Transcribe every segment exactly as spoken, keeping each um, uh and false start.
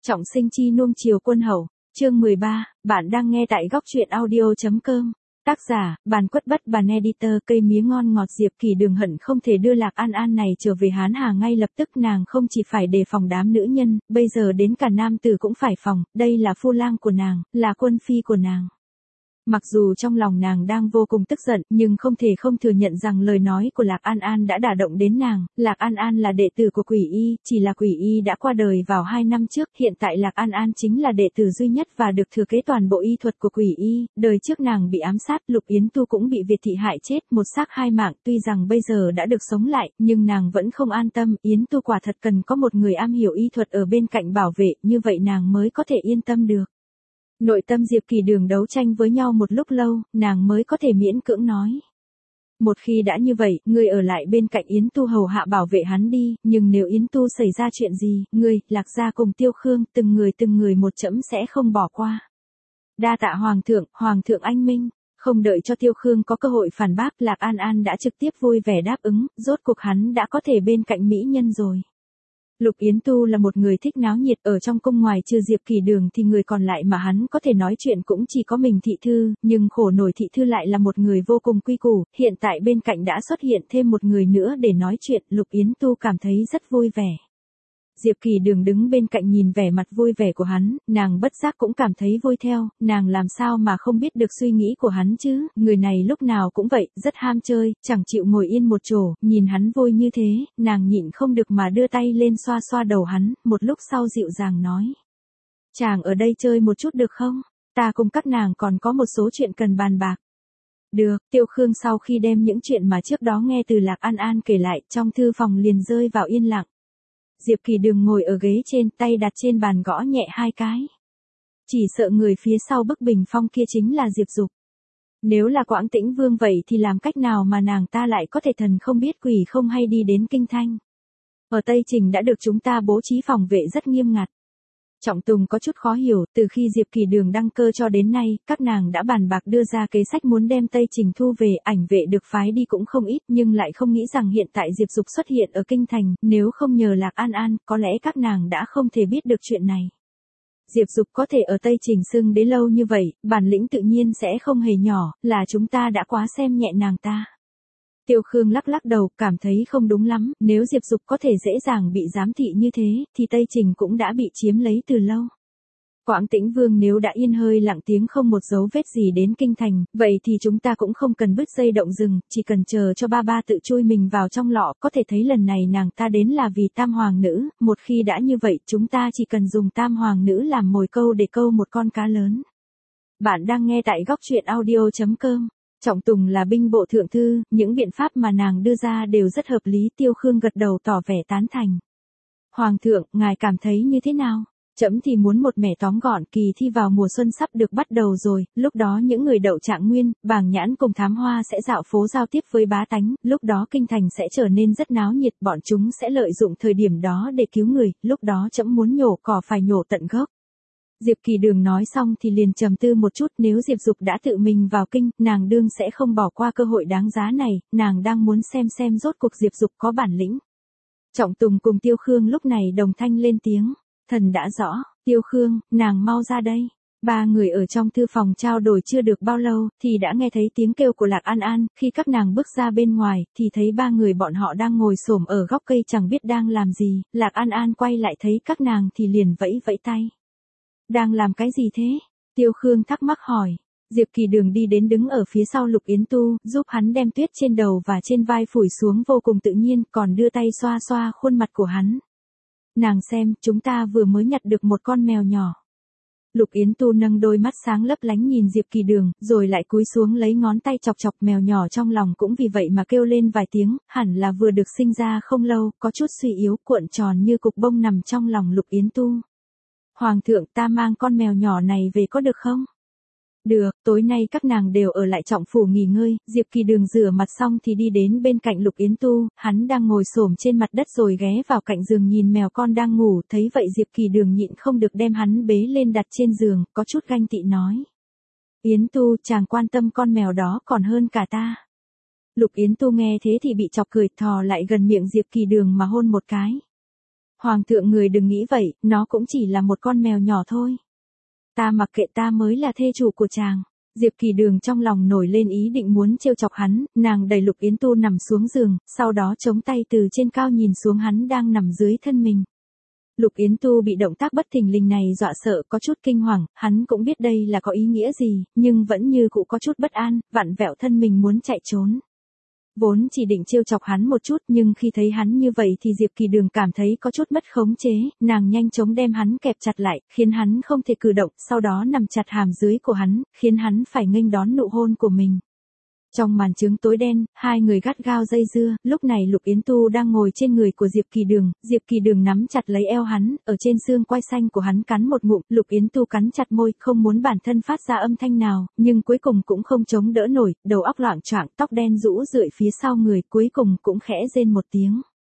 Trọng sinh chi nuông chiều quân hầu, chương mười ba, bạn đang nghe tại góc truyện audio.com. Tác giả, Bàn Quất Bất Bàn Editor. Cây mía ngon ngọt Diệp Kỳ Đường hận không thể đưa Lạc An An này trở về Hán Hà ngay lập tức. Nàng không chỉ phải đề phòng đám nữ nhân, bây giờ đến cả nam tử cũng phải phòng, đây là phu lang của nàng, là quân phi của nàng. Mặc dù trong lòng nàng đang vô cùng tức giận, nhưng không thể không thừa nhận rằng lời nói của Lạc An An đã đả động đến nàng. Lạc An An là đệ tử của Quỷ Y, chỉ là Quỷ Y đã qua đời vào hai năm trước, hiện tại Lạc An An chính là đệ tử duy nhất và được thừa kế toàn bộ y thuật của Quỷ Y. Đời trước nàng bị ám sát, Lục Yến Tu cũng bị Việt thị hại chết, một xác hai mạng, tuy rằng bây giờ đã được sống lại, nhưng nàng vẫn không an tâm, Yến Tu quả thật cần có một người am hiểu y thuật ở bên cạnh bảo vệ, như vậy nàng mới có thể yên tâm được. Nội tâm Diệp Kỳ Đường đấu tranh với nhau một lúc lâu, nàng mới có thể miễn cưỡng nói. Một khi đã như vậy, ngươi ở lại bên cạnh Yến Tu hầu hạ bảo vệ hắn đi, nhưng nếu Yến Tu xảy ra chuyện gì, ngươi, Lạc gia cùng Tiêu Khương, từng người từng người một chẫm sẽ không bỏ qua. Đa tạ Hoàng thượng, Hoàng thượng anh minh. Không đợi cho Tiêu Khương có cơ hội phản bác, Lạc An An đã trực tiếp vui vẻ đáp ứng, rốt cuộc hắn đã có thể bên cạnh mỹ nhân rồi. Lục Yến Tu là một người thích náo nhiệt, ở trong cung ngoài trừ Diệp Kỳ Đường thì người còn lại mà hắn có thể nói chuyện cũng chỉ có mình Thị Thư, nhưng khổ nổi Thị Thư lại là một người vô cùng quy củ, hiện tại bên cạnh đã xuất hiện thêm một người nữa để nói chuyện, Lục Yến Tu cảm thấy rất vui vẻ. Diệp Kỳ Đường đứng bên cạnh nhìn vẻ mặt vui vẻ của hắn, nàng bất giác cũng cảm thấy vui theo, nàng làm sao mà không biết được suy nghĩ của hắn chứ, người này lúc nào cũng vậy, rất ham chơi, chẳng chịu ngồi yên một chỗ, nhìn hắn vui như thế, nàng nhịn không được mà đưa tay lên xoa xoa đầu hắn, một lúc sau dịu dàng nói. Chàng ở đây chơi một chút được không? Ta cùng các nàng còn có một số chuyện cần bàn bạc. Được, Tiêu Khương sau khi đem những chuyện mà trước đó nghe từ Lạc An An kể lại, trong thư phòng liền rơi vào yên lặng. Diệp Kỳ Đường ngồi ở ghế trên, tay đặt trên bàn gõ nhẹ hai cái. Chỉ sợ người phía sau bức bình phong kia chính là Diệp Dục. Nếu là Quảng Tĩnh Vương vậy thì làm cách nào mà nàng ta lại có thể thần không biết quỷ không hay đi đến Kinh Thanh. Ở Tây Trình đã được chúng ta bố trí phòng vệ rất nghiêm ngặt. Trọng Tùng có chút khó hiểu, từ khi Diệp Kỳ Đường đăng cơ cho đến nay, các nàng đã bàn bạc đưa ra kế sách muốn đem Tây Trình thu về, ảnh vệ được phái đi cũng không ít, nhưng lại không nghĩ rằng hiện tại Diệp Dục xuất hiện ở Kinh Thành, nếu không nhờ Lạc An An, có lẽ các nàng đã không thể biết được chuyện này. Diệp Dục có thể ở Tây Trình xưng đế lâu như vậy, bản lĩnh tự nhiên sẽ không hề nhỏ, là chúng ta đã quá xem nhẹ nàng ta. Tiêu Khương lắc lắc đầu, cảm thấy không đúng lắm, nếu Diệp Dục có thể dễ dàng bị giám thị như thế, thì Tây Trình cũng đã bị chiếm lấy từ lâu. Quảng Tĩnh Vương nếu đã yên hơi lặng tiếng không một dấu vết gì đến Kinh Thành, vậy thì chúng ta cũng không cần bứt dây động rừng, chỉ cần chờ cho ba ba tự chui mình vào trong lọ, có thể thấy lần này nàng ta đến là vì Tam Hoàng Nữ, một khi đã như vậy chúng ta chỉ cần dùng Tam Hoàng Nữ làm mồi câu để câu một con cá lớn. Bạn đang nghe tại góc truyện audio.com. Trọng Tùng là binh bộ thượng thư, những biện pháp mà nàng đưa ra đều rất hợp lý, Tiêu Khương gật đầu tỏ vẻ tán thành. Hoàng thượng, ngài cảm thấy như thế nào? Trẫm thì muốn một mẻ tóm gọn, kỳ thi vào mùa xuân sắp được bắt đầu rồi, lúc đó những người đậu trạng nguyên, bàng nhãn cùng thám hoa sẽ dạo phố giao tiếp với bá tánh, lúc đó Kinh Thành sẽ trở nên rất náo nhiệt, bọn chúng sẽ lợi dụng thời điểm đó để cứu người, lúc đó trẫm muốn nhổ cỏ phải nhổ tận gốc. Diệp Kỳ Đường nói xong thì liền trầm tư một chút, nếu Diệp Dục đã tự mình vào kinh, nàng đương sẽ không bỏ qua cơ hội đáng giá này, nàng đang muốn xem xem rốt cuộc Diệp Dục có bản lĩnh. Trọng Tùng cùng Tiêu Khương lúc này đồng thanh lên tiếng, thần đã rõ, Tiêu Khương, nàng mau ra đây. Ba người ở trong thư phòng trao đổi chưa được bao lâu, thì đã nghe thấy tiếng kêu của Lạc An An, khi các nàng bước ra bên ngoài, thì thấy ba người bọn họ đang ngồi xổm ở góc cây chẳng biết đang làm gì, Lạc An An quay lại thấy các nàng thì liền vẫy vẫy tay. Đang làm cái gì thế? Tiêu Khương thắc mắc hỏi. Diệp Kỳ Đường đi đến đứng ở phía sau Lục Yến Tu, giúp hắn đem tuyết trên đầu và trên vai phủi xuống vô cùng tự nhiên, còn đưa tay xoa xoa khuôn mặt của hắn. Nàng xem, chúng ta vừa mới nhặt được một con mèo nhỏ. Lục Yến Tu nâng đôi mắt sáng lấp lánh nhìn Diệp Kỳ Đường, rồi lại cúi xuống lấy ngón tay chọc chọc mèo nhỏ trong lòng cũng vì vậy mà kêu lên vài tiếng, hẳn là vừa được sinh ra không lâu, có chút suy yếu, cuộn tròn như cục bông nằm trong lòng Lục Yến Tu. Hoàng thượng, ta mang con mèo nhỏ này về có được không? Được, tối nay các nàng đều ở lại Trọng phủ nghỉ ngơi, Diệp Kỳ Đường rửa mặt xong thì đi đến bên cạnh Lục Yến Tu, hắn đang ngồi xổm trên mặt đất rồi ghé vào cạnh giường nhìn mèo con đang ngủ, thấy vậy Diệp Kỳ Đường nhịn không được đem hắn bế lên đặt trên giường, có chút ganh tị nói. Yến Tu, chàng quan tâm con mèo đó còn hơn cả ta. Lục Yến Tu nghe thế thì bị chọc cười, thò lại gần miệng Diệp Kỳ Đường mà hôn một cái. Hoàng thượng người đừng nghĩ vậy, nó cũng chỉ là một con mèo nhỏ thôi. Ta mặc kệ, ta mới là thê chủ của chàng. Diệp Kỳ Đường trong lòng nổi lên ý định muốn trêu chọc hắn, nàng đẩy Lục Yến Tu nằm xuống giường, sau đó chống tay từ trên cao nhìn xuống hắn đang nằm dưới thân mình. Lục Yến Tu bị động tác bất thình lình này dọa sợ, có chút kinh hoàng, hắn cũng biết đây là có ý nghĩa gì, nhưng vẫn như cũ có chút bất an, vặn vẹo thân mình muốn chạy trốn. Vốn chỉ định trêu chọc hắn một chút, nhưng khi thấy hắn như vậy thì Diệp Kỳ Đường cảm thấy có chút mất khống chế, nàng nhanh chóng đem hắn kẹp chặt lại, khiến hắn không thể cử động, sau đó nằm chặt hàm dưới của hắn, khiến hắn phải nghênh đón nụ hôn của mình. Trong màn trướng tối đen, hai người gắt gao dây dưa, lúc này Lục Yến Tu đang ngồi trên người của Diệp Kỳ Đường, Diệp Kỳ Đường nắm chặt lấy eo hắn, ở trên xương quai xanh của hắn cắn một ngụm, Lục Yến Tu cắn chặt môi, không muốn bản thân phát ra âm thanh nào, nhưng cuối cùng cũng không chống đỡ nổi, đầu óc loạng choạng, tóc đen rũ rượi phía sau người, cuối cùng cũng khẽ rên một tiếng.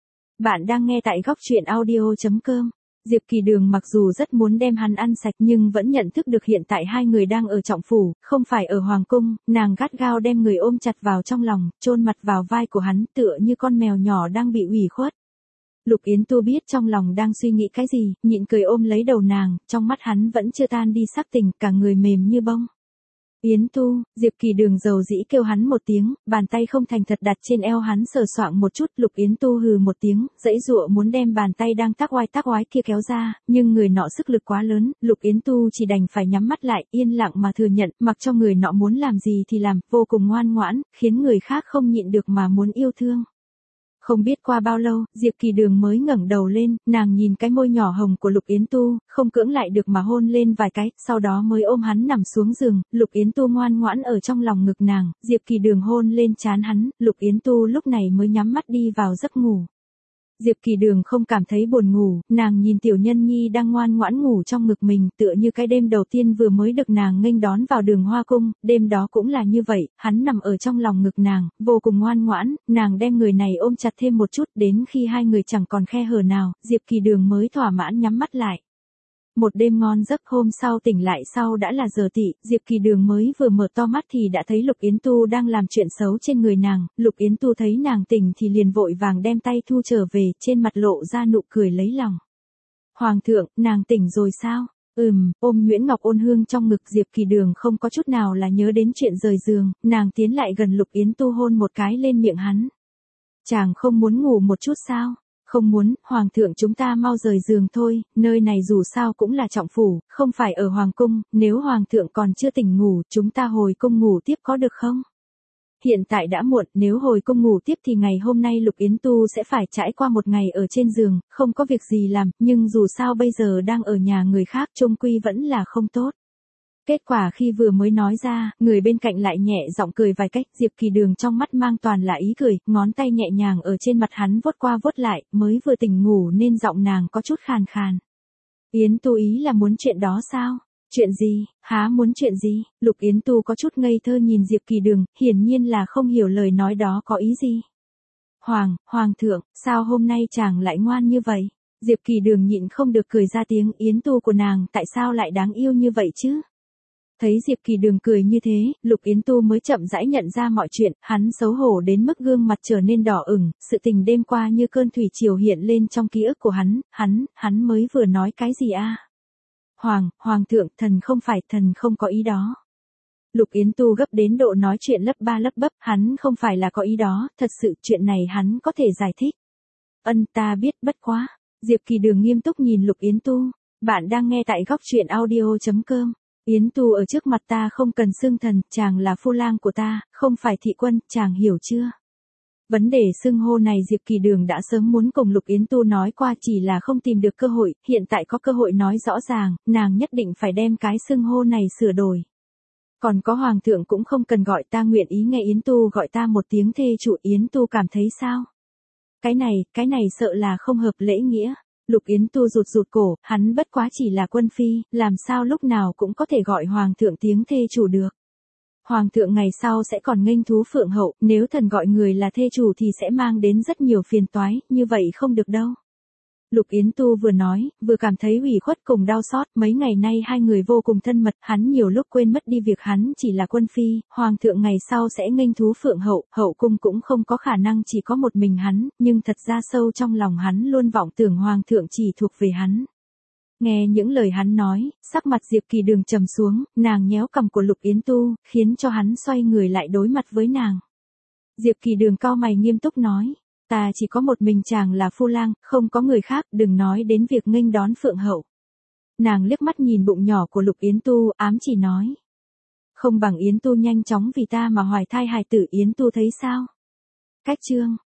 Bạn đang nghe tại góc truyện audio chấm com. Diệp Kỳ Đường mặc dù rất muốn đem hắn ăn sạch nhưng vẫn nhận thức được hiện tại hai người đang ở trọng phủ, không phải ở hoàng cung, nàng gắt gao đem người ôm chặt vào trong lòng, chôn mặt vào vai của hắn tựa như con mèo nhỏ đang bị ủy khuất. Lục Yến Tu biết trong lòng đang suy nghĩ cái gì, nhịn cười ôm lấy đầu nàng, trong mắt hắn vẫn chưa tan đi sắc tình, cả người mềm như bông. Yến Tu, Diệp Kỳ Đường dầu dĩ kêu hắn một tiếng, bàn tay không thành thật đặt trên eo hắn sờ soạng một chút, Lục Yến Tu hừ một tiếng, dãy dụa muốn đem bàn tay đang tác oai tác oái kia kéo ra, nhưng người nọ sức lực quá lớn, Lục Yến Tu chỉ đành phải nhắm mắt lại, yên lặng mà thừa nhận, mặc cho người nọ muốn làm gì thì làm, vô cùng ngoan ngoãn, khiến người khác không nhịn được mà muốn yêu thương. Không biết qua bao lâu, Diệp Kỳ Đường mới ngẩng đầu lên, nàng nhìn cái môi nhỏ hồng của Lục Yến Tu, không cưỡng lại được mà hôn lên vài cái, sau đó mới ôm hắn nằm xuống giường, Lục Yến Tu ngoan ngoãn ở trong lòng ngực nàng, Diệp Kỳ Đường hôn lên trán hắn, Lục Yến Tu lúc này mới nhắm mắt đi vào giấc ngủ. Diệp Kỳ Đường không cảm thấy buồn ngủ, nàng nhìn Tiểu Nhân Nhi đang ngoan ngoãn ngủ trong ngực mình, tựa như cái đêm đầu tiên vừa mới được nàng nghênh đón vào Đường Hoa Cung, đêm đó cũng là như vậy, hắn nằm ở trong lòng ngực nàng, vô cùng ngoan ngoãn, nàng đem người này ôm chặt thêm một chút, đến khi hai người chẳng còn khe hở nào, Diệp Kỳ Đường mới thỏa mãn nhắm mắt lại. Một đêm ngon giấc, hôm sau tỉnh lại sau đã là giờ tỵ, Diệp Kỳ Đường mới vừa mở to mắt thì đã thấy Lục Yến Tu đang làm chuyện xấu trên người nàng, Lục Yến Tu thấy nàng tỉnh thì liền vội vàng đem tay thu trở về, trên mặt lộ ra nụ cười lấy lòng. Hoàng thượng, nàng tỉnh rồi sao? Ừm, ôm Nguyễn Ngọc Ôn Hương trong ngực, Diệp Kỳ Đường không có chút nào là nhớ đến chuyện rời giường, nàng tiến lại gần Lục Yến Tu hôn một cái lên miệng hắn. Chàng không muốn ngủ một chút sao? Không muốn, Hoàng thượng, chúng ta mau rời giường thôi, nơi này dù sao cũng là trọng phủ, không phải ở Hoàng cung, nếu Hoàng thượng còn chưa tỉnh ngủ, chúng ta hồi cung ngủ tiếp có được không? Hiện tại đã muộn, nếu hồi cung ngủ tiếp thì ngày hôm nay Lục Yến Tu sẽ phải trải qua một ngày ở trên giường, không có việc gì làm, nhưng dù sao bây giờ đang ở nhà người khác, chung quy vẫn là không tốt. Kết quả khi vừa mới nói ra, người bên cạnh lại nhẹ giọng cười vài cách, Diệp Kỳ Đường trong mắt mang toàn là ý cười, ngón tay nhẹ nhàng ở trên mặt hắn vuốt qua vuốt lại, mới vừa tỉnh ngủ nên giọng nàng có chút khàn khàn. Yến Tu ý là muốn chuyện đó sao? Chuyện gì? Há muốn chuyện gì? Lục Yến Tu có chút ngây thơ nhìn Diệp Kỳ Đường, hiển nhiên là không hiểu lời nói đó có ý gì. Hoàng, Hoàng thượng, sao hôm nay chàng lại ngoan như vậy? Diệp Kỳ Đường nhịn không được cười ra tiếng, Yến Tu của nàng tại sao lại đáng yêu như vậy chứ? Thấy Diệp Kỳ Đường cười như thế, Lục Yến Tu mới chậm rãi nhận ra mọi chuyện, hắn xấu hổ đến mức gương mặt trở nên đỏ ửng, sự tình đêm qua như cơn thủy triều hiện lên trong ký ức của hắn, hắn, hắn mới vừa nói cái gì a? Hoàng, Hoàng thượng, thần không phải, thần không có ý đó. Lục Yến Tu gấp đến độ nói chuyện lấp ba lấp bấp, hắn không phải là có ý đó, thật sự chuyện này hắn có thể giải thích. Ân, ta biết, bất quá. Diệp Kỳ Đường nghiêm túc nhìn Lục Yến Tu, bạn đang nghe tại góc truyện audio chấm com. Yến Tu ở trước mặt ta không cần xưng thần, chàng là phu lang của ta, không phải thị quân, chàng hiểu chưa? Vấn đề xưng hô này Diệp Kỳ Đường đã sớm muốn cùng Lục Yến Tu nói qua, chỉ là không tìm được cơ hội, hiện tại có cơ hội nói rõ ràng, nàng nhất định phải đem cái xưng hô này sửa đổi. Còn có Hoàng thượng cũng không cần gọi ta, nguyện ý nghe Yến Tu gọi ta một tiếng thê chủ, Yến Tu cảm thấy sao? Cái này, cái này sợ là không hợp lễ nghĩa. Lục Yến Tu rụt rụt cổ, hắn bất quá chỉ là quân phi, làm sao lúc nào cũng có thể gọi Hoàng thượng tiếng thê chủ được. Hoàng thượng ngày sau sẽ còn nghênh thú phượng hậu, nếu thần gọi người là thê chủ thì sẽ mang đến rất nhiều phiền toái, như vậy không được đâu. Lục Yến Tu vừa nói, vừa cảm thấy ủy khuất cùng đau xót, mấy ngày nay hai người vô cùng thân mật, hắn nhiều lúc quên mất đi việc hắn chỉ là quân phi, hoàng thượng ngày sau sẽ nghênh thú phượng hậu, hậu cung cũng không có khả năng chỉ có một mình hắn, nhưng thật ra sâu trong lòng hắn luôn vọng tưởng hoàng thượng chỉ thuộc về hắn. Nghe những lời hắn nói, sắc mặt Diệp Kỳ Đường trầm xuống, nàng nhéo cằm của Lục Yến Tu, khiến cho hắn xoay người lại đối mặt với nàng. Diệp Kỳ Đường cau mày nghiêm túc nói, ta chỉ có một mình chàng là phu lang, không có người khác, đừng nói đến việc nghênh đón phượng hậu. Nàng liếc mắt nhìn bụng nhỏ của Lục Yến Tu, ám chỉ nói. Không bằng Yến Tu nhanh chóng vì ta mà hoài thai hài tử, Yến Tu thấy sao? Cách chương